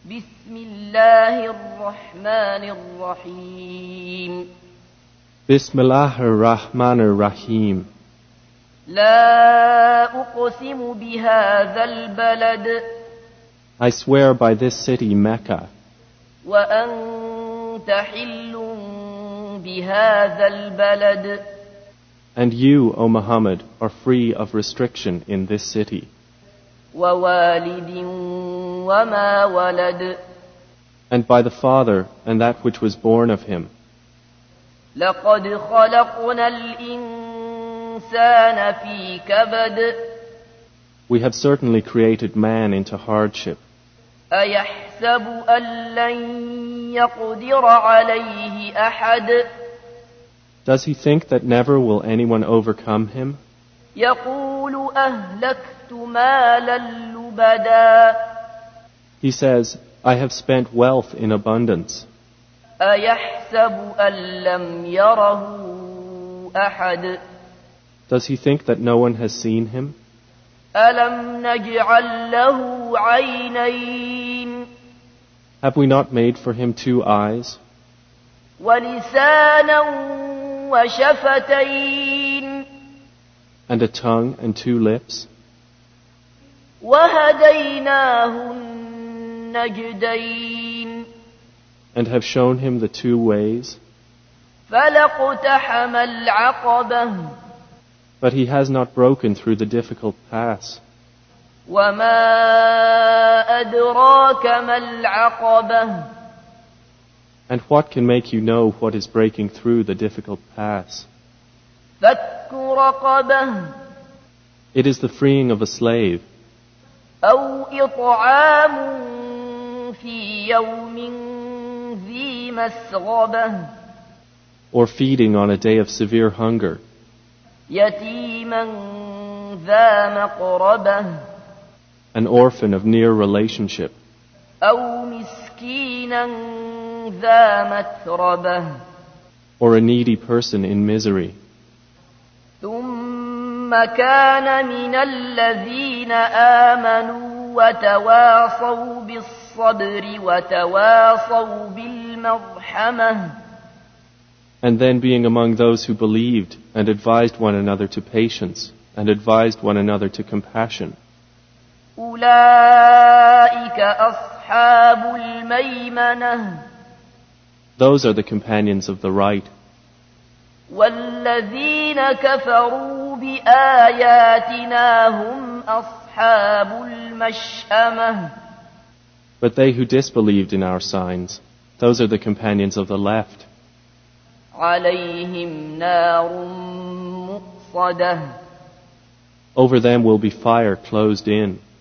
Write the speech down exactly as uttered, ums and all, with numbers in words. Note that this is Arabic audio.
بسم الله الرحمن الرحيم Bismillahir Rahmanir Rahim. لا أقسم بهذا البلد I swear by this city, Mecca, وأنت حل بهذا البلد and you, O Muhammad, are free of restriction in this city, ووالد وما ولد and by the Father and that which was born of him. لقد خلقنا الإنسان في كبد We have certainly created man into hardship. أيحسب أن لن يقدر عليه أحد Does he think that never will anyone overcome him? يقول أهلكت مالا لبدا He says, I have spent wealth in abundance. أيحسب أن لم يره أحد Does he think that no one has seen him? ألم نجعل له عينين Have we not made for him two eyes, ولسانا وشفتين and a tongue and two lips? وهديناه النجدين And have shown him the two ways? فلاقتحم العقبة But he has not broken through the difficult pass. وما أدراك ما العقبة And what can make you know what is breaking through the difficult pass? فك رقبة It is the freeing of a slave, أو إطعام في يوم ذي مسغبة or feeding on a day of severe hunger, يتيما ذا مقربة an orphan of near relationship, أو مسكينا ذا متربة or a needy person in misery. ثم كان من الذين آمنوا وتواصوا بالصبر وتواصوا بالمرحمة And then being among those who believed and advised one another to patience and advised one another to compassion. أولئك أصحاب الميمنة Those are the companions of the right. والذين كفروا بآياتنا هم أصحاب المشأمة But they who disbelieved in our signs, those are the companions of the left. عليهم نار مؤصدة Over them will be fire closed in.